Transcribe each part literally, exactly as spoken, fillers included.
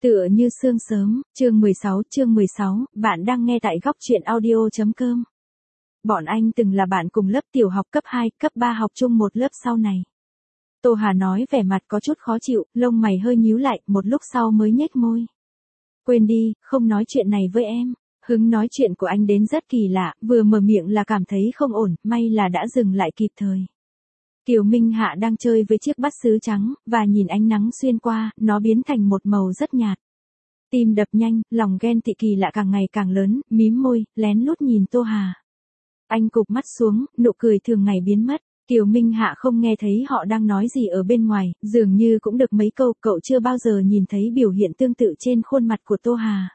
Tựa như sương sớm, chương mười sáu, chương mười sáu, bạn đang nghe tại góc truyện audio.com. Bọn anh từng là bạn cùng lớp tiểu học cấp hai, cấp ba học chung một lớp sau này. Tô Hà nói vẻ mặt có chút khó chịu, lông mày hơi nhíu lại, một lúc sau mới nhếch môi. Quên đi, không nói chuyện này với em. Hứng nói chuyện của anh đến rất kỳ lạ, vừa mở miệng là cảm thấy không ổn, may là đã dừng lại kịp thời. Kiều Minh Hạ đang chơi với chiếc bát sứ trắng, và nhìn ánh nắng xuyên qua, nó biến thành một màu rất nhạt. Tim đập nhanh, lòng ghen tị kỳ lạ càng ngày càng lớn, mím môi, lén lút nhìn Tô Hà. Anh cụp mắt xuống, nụ cười thường ngày biến mất. Kiều Minh Hạ không nghe thấy họ đang nói gì ở bên ngoài, dường như cũng được mấy câu, cậu chưa bao giờ nhìn thấy biểu hiện tương tự trên khuôn mặt của Tô Hà.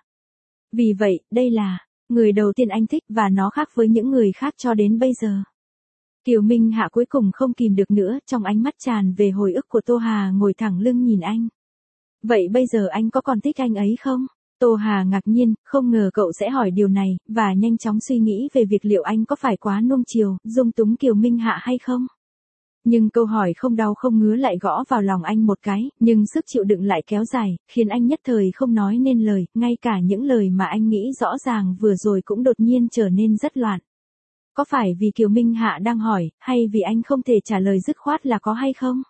Vì vậy, đây là người đầu tiên anh thích và nó khác với những người khác cho đến bây giờ. Kiều Minh Hạ cuối cùng không kìm được nữa, trong ánh mắt tràn về hồi ức của Tô Hà ngồi thẳng lưng nhìn anh. Vậy bây giờ anh có còn thích anh ấy không? Tô Hà ngạc nhiên, không ngờ cậu sẽ hỏi điều này, và nhanh chóng suy nghĩ về việc liệu anh có phải quá nuông chiều, dung túng Kiều Minh Hạ hay không. Nhưng câu hỏi không đau không ngứa lại gõ vào lòng anh một cái, nhưng sức chịu đựng lại kéo dài, khiến anh nhất thời không nói nên lời, ngay cả những lời mà anh nghĩ rõ ràng vừa rồi cũng đột nhiên trở nên rất loạn. Có phải vì Kiều Minh Hạ đang hỏi, hay vì anh không thể trả lời dứt khoát là có hay không?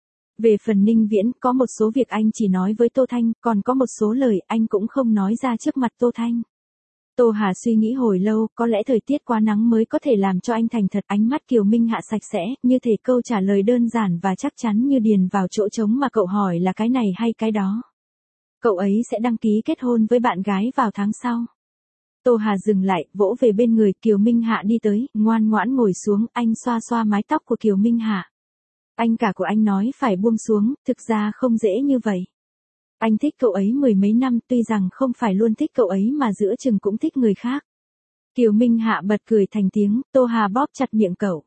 Về phần Ninh Viễn, có một số việc anh chỉ nói với Tô Thanh, còn có một số lời anh cũng không nói ra trước mặt Tô Thanh. Tô Hà suy nghĩ hồi lâu, có lẽ thời tiết quá nắng mới có thể làm cho anh thành thật. Ánh mắt Kiều Minh Hạ sạch sẽ, như thể câu trả lời đơn giản và chắc chắn như điền vào chỗ trống mà cậu hỏi là cái này hay cái đó. Cậu ấy sẽ đăng ký kết hôn với bạn gái vào tháng sau. Tô Hà dừng lại, vỗ về bên người Kiều Minh Hạ đi tới, ngoan ngoãn ngồi xuống, anh xoa xoa mái tóc của Kiều Minh Hạ. Anh cả của anh nói phải buông xuống, thực ra không dễ như vậy. Anh thích cậu ấy mười mấy năm, tuy rằng không phải luôn thích cậu ấy mà giữa chừng cũng thích người khác. Kiều Minh Hạ bật cười thành tiếng, Tô Hà bóp chặt miệng cậu.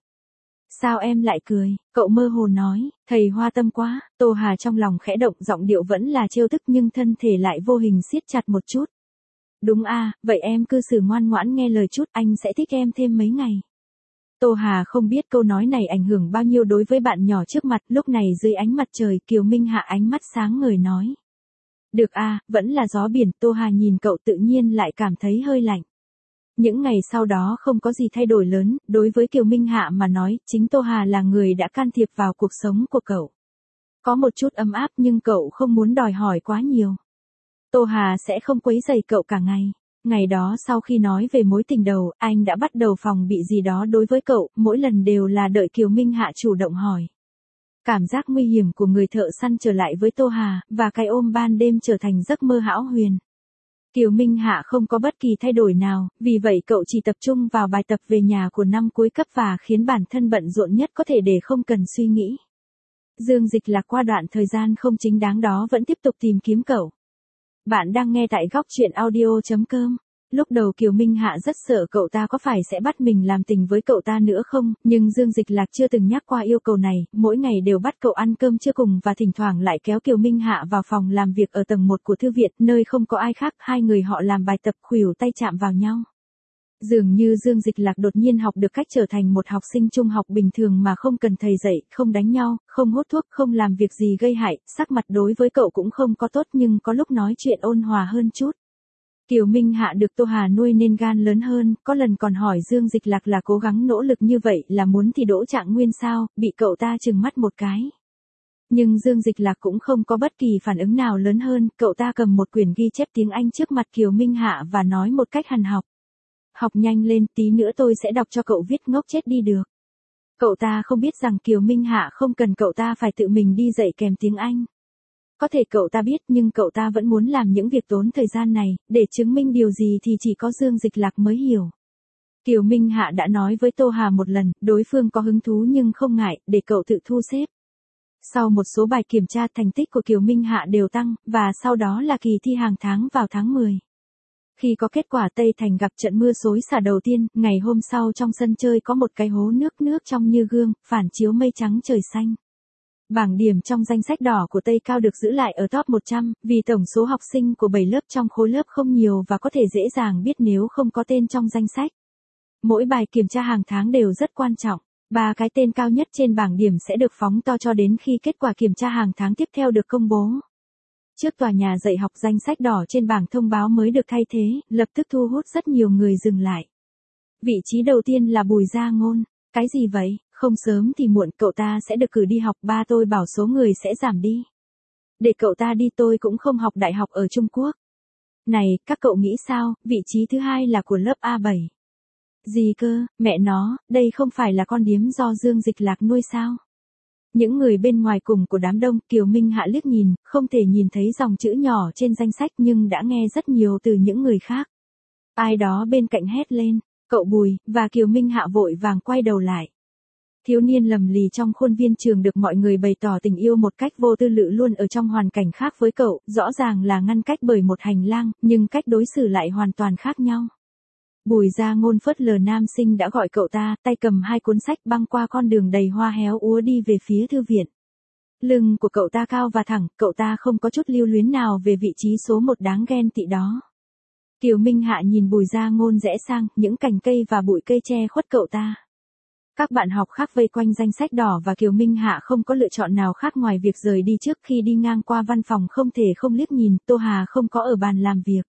Sao em lại cười? Cậu mơ hồ nói, thầy hoa tâm quá. Tô Hà trong lòng khẽ động, giọng điệu vẫn là trêu tức nhưng thân thể lại vô hình siết chặt một chút. Đúng à, vậy em cư xử ngoan ngoãn nghe lời chút, anh sẽ thích em thêm mấy ngày. Tô Hà không biết câu nói này ảnh hưởng bao nhiêu đối với bạn nhỏ trước mặt, lúc này dưới ánh mặt trời, Kiều Minh Hạ ánh mắt sáng ngời nói. Được à, vẫn là gió biển. Tô Hà nhìn cậu tự nhiên lại cảm thấy hơi lạnh. Những ngày sau đó không có gì thay đổi lớn, đối với Kiều Minh Hạ mà nói, chính Tô Hà là người đã can thiệp vào cuộc sống của cậu. Có một chút ấm áp nhưng cậu không muốn đòi hỏi quá nhiều. Tô Hà sẽ không quấy rầy cậu cả ngày. Ngày đó sau khi nói về mối tình đầu, anh đã bắt đầu phòng bị gì đó đối với cậu, mỗi lần đều là đợi Kiều Minh Hạ chủ động hỏi. Cảm giác nguy hiểm của người thợ săn trở lại với Tô Hà, và cái ôm ban đêm trở thành giấc mơ hão huyền. Kiều Minh Hạ không có bất kỳ thay đổi nào, vì vậy cậu chỉ tập trung vào bài tập về nhà của năm cuối cấp và khiến bản thân bận rộn nhất có thể để không cần suy nghĩ. Dương Dịch Lạc qua đoạn thời gian không chính đáng đó vẫn tiếp tục tìm kiếm cậu. Bạn đang nghe tại góc truyện audio.com. Lúc đầu Kiều Minh Hạ rất sợ cậu ta có phải sẽ bắt mình làm tình với cậu ta nữa không, nhưng Dương Dịch Lạc chưa từng nhắc qua yêu cầu này, mỗi ngày đều bắt cậu ăn cơm trưa cùng và thỉnh thoảng lại kéo Kiều Minh Hạ vào phòng làm việc ở tầng một của thư viện, nơi không có ai khác, hai người họ làm bài tập khuỷu tay chạm vào nhau. Dường như Dương Dịch Lạc đột nhiên học được cách trở thành một học sinh trung học bình thường mà không cần thầy dạy, không đánh nhau, không hút thuốc, không làm việc gì gây hại, sắc mặt đối với cậu cũng không có tốt nhưng có lúc nói chuyện ôn hòa hơn chút. Kiều Minh Hạ được Tô Hà nuôi nên gan lớn hơn, có lần còn hỏi Dương Dịch Lạc là cố gắng nỗ lực như vậy là muốn thi đỗ trạng nguyên sao, bị cậu ta trừng mắt một cái. Nhưng Dương Dịch Lạc cũng không có bất kỳ phản ứng nào lớn hơn, cậu ta cầm một quyển ghi chép tiếng Anh trước mặt Kiều Minh Hạ và nói một cách hằn học. Học nhanh lên, tí nữa tôi sẽ đọc cho cậu viết ngốc chết đi được. Cậu ta không biết rằng Kiều Minh Hạ không cần cậu ta phải tự mình đi dạy kèm tiếng Anh. Có thể cậu ta biết nhưng cậu ta vẫn muốn làm những việc tốn thời gian này, để chứng minh điều gì thì chỉ có Dương Dịch Lạc mới hiểu. Kiều Minh Hạ đã nói với Tô Hà một lần, đối phương có hứng thú nhưng không ngại, để cậu tự thu xếp. Sau một số bài kiểm tra, thành tích của Kiều Minh Hạ đều tăng, và sau đó là kỳ thi hàng tháng vào tháng mười. Khi có kết quả Tây Thành gặp trận mưa xối xả đầu tiên, ngày hôm sau trong sân chơi có một cái hố nước nước trong như gương, phản chiếu mây trắng trời xanh. Bảng điểm trong danh sách đỏ của Tây Cao được giữ lại ở top một trăm, vì tổng số học sinh của bảy lớp trong khối lớp không nhiều và có thể dễ dàng biết nếu không có tên trong danh sách. Mỗi bài kiểm tra hàng tháng đều rất quan trọng. Ba cái tên cao nhất trên bảng điểm sẽ được phóng to cho đến khi kết quả kiểm tra hàng tháng tiếp theo được công bố. Trước tòa nhà dạy học danh sách đỏ trên bảng thông báo mới được thay thế, lập tức thu hút rất nhiều người dừng lại. Vị trí đầu tiên là Bùi Gia Ngôn. Cái gì vậy, không sớm thì muộn cậu ta sẽ được cử đi học, ba tôi bảo số người sẽ giảm đi. Để cậu ta đi, tôi cũng không học đại học ở Trung Quốc. Này, các cậu nghĩ sao, vị trí thứ hai là của lớp A bảy. Gì cơ, mẹ nó, đây không phải là con điếm do Dương Dịch Lạc nuôi sao? Những người bên ngoài cùng của đám đông, Kiều Minh Hạ liếc nhìn, không thể nhìn thấy dòng chữ nhỏ trên danh sách nhưng đã nghe rất nhiều từ những người khác. Ai đó bên cạnh hét lên, cậu Bùi, và Kiều Minh Hạ vội vàng quay đầu lại. Thiếu niên lầm lì trong khuôn viên trường được mọi người bày tỏ tình yêu một cách vô tư lự luôn ở trong hoàn cảnh khác với cậu, rõ ràng là ngăn cách bởi một hành lang, nhưng cách đối xử lại hoàn toàn khác nhau. Bùi Gia Ngôn phớt lờ nam sinh đã gọi cậu ta, tay cầm hai cuốn sách băng qua con đường đầy hoa héo úa đi về phía thư viện. Lưng của cậu ta cao và thẳng, cậu ta không có chút lưu luyến nào về vị trí số một đáng ghen tị đó. Kiều Minh Hạ nhìn Bùi Gia Ngôn rẽ sang, những cành cây và bụi cây che khuất cậu ta. Các bạn học khác vây quanh danh sách đỏ và Kiều Minh Hạ không có lựa chọn nào khác ngoài việc rời đi. Trước khi đi ngang qua văn phòng không thể không liếc nhìn, Tô Hà không có ở bàn làm việc.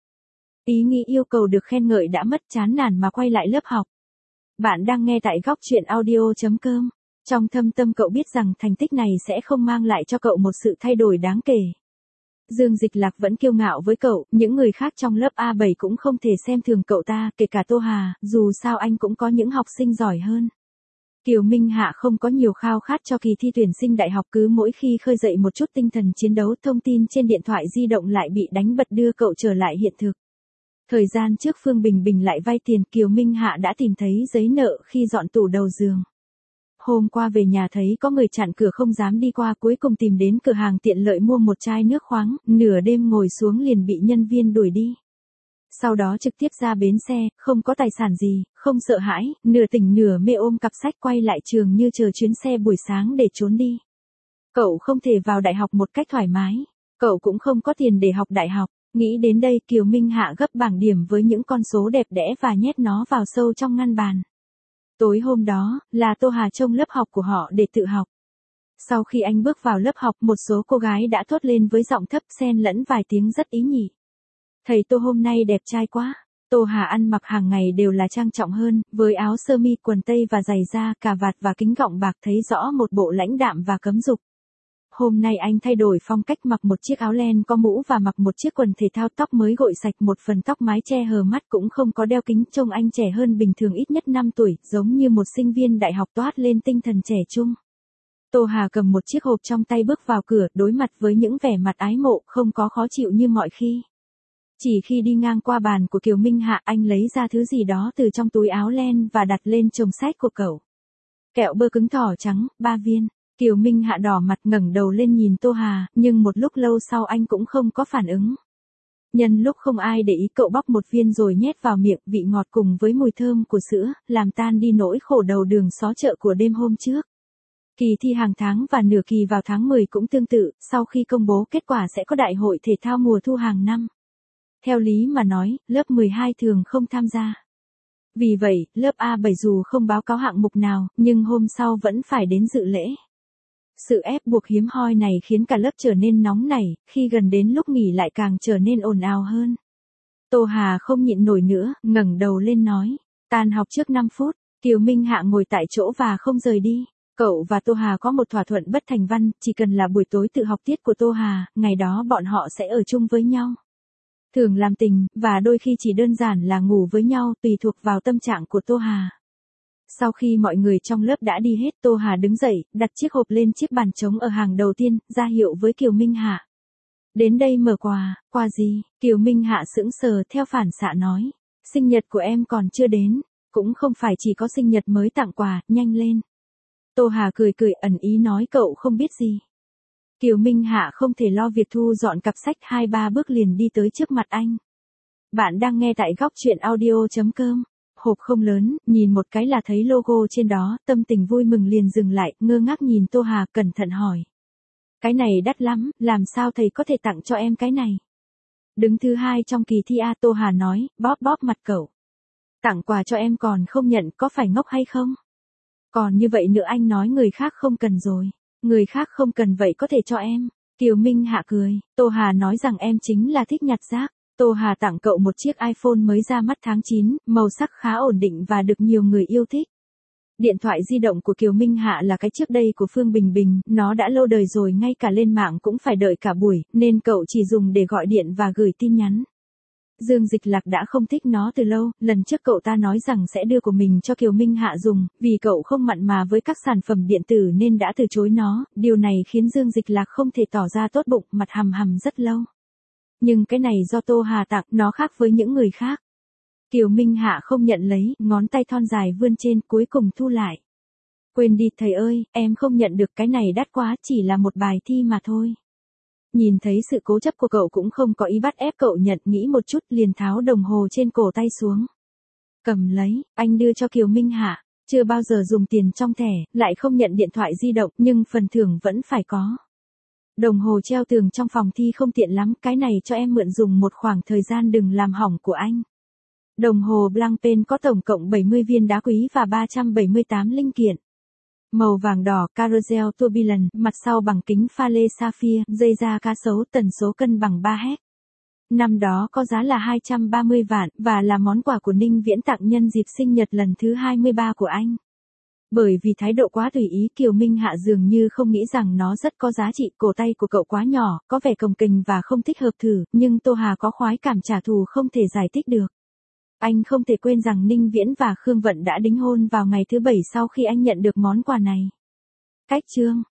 Ý nghĩ yêu cầu được khen ngợi đã mất, chán nản mà quay lại lớp học. Bạn đang nghe tại góc truyện audio chấm com. Trong thâm tâm cậu biết rằng thành tích này sẽ không mang lại cho cậu một sự thay đổi đáng kể. Dương Dịch Lạc vẫn kiêu ngạo với cậu, những người khác trong lớp A bảy cũng không thể xem thường cậu ta, kể cả Tô Hà, dù sao anh cũng có những học sinh giỏi hơn. Kiều Minh Hạ không có nhiều khao khát cho kỳ thi tuyển sinh đại học, cứ mỗi khi khơi dậy một chút tinh thần chiến đấu, thông tin trên điện thoại di động lại bị đánh bật đưa cậu trở lại hiện thực. Thời gian trước Phương Bình Bình lại vay tiền, Kiều Minh Hạ đã tìm thấy giấy nợ khi dọn tủ đầu giường. Hôm qua về nhà thấy có người chặn cửa không dám đi qua, cuối cùng tìm đến cửa hàng tiện lợi mua một chai nước khoáng, nửa đêm ngồi xuống liền bị nhân viên đuổi đi. Sau đó trực tiếp ra bến xe, không có tài sản gì, không sợ hãi, nửa tỉnh nửa mê ôm cặp sách quay lại trường như chờ chuyến xe buổi sáng để trốn đi. Cậu không thể vào đại học một cách thoải mái, cậu cũng không có tiền để học đại học. Nghĩ đến đây, Kiều Minh Hạ gấp bảng điểm với những con số đẹp đẽ và nhét nó vào sâu trong ngăn bàn. Tối hôm đó, là Tô Hà trông lớp học của họ để tự học. Sau khi anh bước vào lớp học, một số cô gái đã thốt lên với giọng thấp xen lẫn vài tiếng rất ý nhị. Thầy Tô hôm nay đẹp trai quá. Tô Hà ăn mặc hàng ngày đều là trang trọng hơn, với áo sơ mi, quần tây và giày da, cà vạt và kính gọng bạc, thấy rõ một bộ lãnh đạm và cấm dục. Hôm nay anh thay đổi phong cách, mặc một chiếc áo len có mũ và mặc một chiếc quần thể thao, tóc mới gội sạch, một phần tóc mái che hờ mắt, cũng không có đeo kính, trông anh trẻ hơn bình thường ít nhất năm tuổi, giống như một sinh viên đại học toát lên tinh thần trẻ trung. Tô Hà cầm một chiếc hộp trong tay bước vào cửa, đối mặt với những vẻ mặt ái mộ, không có khó chịu như mọi khi. Chỉ khi đi ngang qua bàn của Kiều Minh Hạ, anh lấy ra thứ gì đó từ trong túi áo len và đặt lên chồng sách của cậu. Kẹo bơ cứng thỏ trắng, ba viên. Kiều Minh Hạ đỏ mặt ngẩng đầu lên nhìn Tô Hà, nhưng một lúc lâu sau anh cũng không có phản ứng. Nhân lúc không ai để ý, cậu bóc một viên rồi nhét vào miệng, vị ngọt cùng với mùi thơm của sữa, làm tan đi nỗi khổ đầu đường xó chợ của đêm hôm trước. Kỳ thi hàng tháng và nửa kỳ vào tháng mười cũng tương tự, sau khi công bố kết quả sẽ có đại hội thể thao mùa thu hàng năm. Theo lý mà nói, lớp mười hai thường không tham gia. Vì vậy, lớp A bảy dù không báo cáo hạng mục nào, nhưng hôm sau vẫn phải đến dự lễ. Sự ép buộc hiếm hoi này khiến cả lớp trở nên nóng nảy, khi gần đến lúc nghỉ lại càng trở nên ồn ào hơn. Tô Hà không nhịn nổi nữa, ngẩng đầu lên nói, tan học trước năm phút, Kiều Minh Hạ ngồi tại chỗ và không rời đi. Cậu và Tô Hà có một thỏa thuận bất thành văn, chỉ cần là buổi tối tự học tiết của Tô Hà, ngày đó bọn họ sẽ ở chung với nhau. Thường làm tình, và đôi khi chỉ đơn giản là ngủ với nhau, tùy thuộc vào tâm trạng của Tô Hà. Sau khi mọi người trong lớp đã đi hết, Tô Hà đứng dậy, đặt chiếc hộp lên chiếc bàn trống ở hàng đầu tiên, ra hiệu với Kiều Minh Hạ. Đến đây mở quà. Quà gì? Kiều Minh Hạ sững sờ, theo phản xạ nói. Sinh nhật của em còn chưa đến. Cũng không phải chỉ có sinh nhật mới tặng quà, nhanh lên. Tô Hà cười cười ẩn ý nói cậu không biết gì. Kiều Minh Hạ không thể lo việc thu dọn cặp sách, hai ba bước liền đi tới trước mặt anh. Bạn đang nghe tại góc truyện audio chấm com. Hộp không lớn, nhìn một cái là thấy logo trên đó, tâm tình vui mừng liền dừng lại, ngơ ngác nhìn Tô Hà, cẩn thận hỏi. Cái này đắt lắm, làm sao thầy có thể tặng cho em cái này? Đứng thứ hai trong kỳ thi A, Tô Hà nói, bóp bóp mặt cậu. Tặng quà cho em còn không nhận, có phải ngốc hay không? Còn như vậy nữa anh nói người khác không cần rồi. Người khác không cần vậy có thể cho em. Kiều Minh Hạ cười, Tô Hà nói rằng em chính là thích nhặt rác. Tô Hà tặng cậu một chiếc iPhone mới ra mắt tháng chín, màu sắc khá ổn định và được nhiều người yêu thích. Điện thoại di động của Kiều Minh Hạ là cái trước đây của Phương Bình Bình, nó đã lâu đời rồi, ngay cả lên mạng cũng phải đợi cả buổi, nên cậu chỉ dùng để gọi điện và gửi tin nhắn. Dương Dịch Lạc đã không thích nó từ lâu, lần trước cậu ta nói rằng sẽ đưa của mình cho Kiều Minh Hạ dùng, vì cậu không mặn mà với các sản phẩm điện tử nên đã từ chối nó, điều này khiến Dương Dịch Lạc không thể tỏ ra tốt bụng, mặt hầm hầm rất lâu. Nhưng cái này do Tô Hà tặng, nó khác với những người khác. Kiều Minh Hạ không nhận lấy, ngón tay thon dài vươn trên, cuối cùng thu lại. Quên đi thầy ơi, em không nhận được, cái này đắt quá, chỉ là một bài thi mà thôi. Nhìn thấy sự cố chấp của cậu cũng không có ý bắt ép cậu nhận, nghĩ một chút liền tháo đồng hồ trên cổ tay xuống. Cầm lấy, anh đưa cho Kiều Minh Hạ, chưa bao giờ dùng tiền trong thẻ, lại không nhận điện thoại di động, nhưng phần thưởng vẫn phải có. Đồng hồ treo tường trong phòng thi không tiện lắm, cái này cho em mượn dùng một khoảng thời gian, đừng làm hỏng của anh. Đồng hồ Blancpain có tổng cộng bảy mươi viên đá quý và ba trăm bảy mươi tám linh kiện. Màu vàng đỏ, Carousel Tourbillon, mặt sau bằng kính pha lê sapphire, dây da cá sấu, tần số cân bằng ba héc. Năm đó có giá là hai trăm ba mươi vạn, và là món quà của Ninh Viễn tặng nhân dịp sinh nhật lần thứ hai mươi ba của anh. Bởi vì thái độ quá tùy ý, Kiều Minh Hạ dường như không nghĩ rằng nó rất có giá trị, cổ tay của cậu quá nhỏ, có vẻ cồng kềnh và không thích hợp thử, nhưng Tô Hà có khoái cảm trả thù không thể giải thích được. Anh không thể quên rằng Ninh Viễn và Khương Vận đã đính hôn vào ngày thứ bảy sau khi anh nhận được món quà này. Cách chương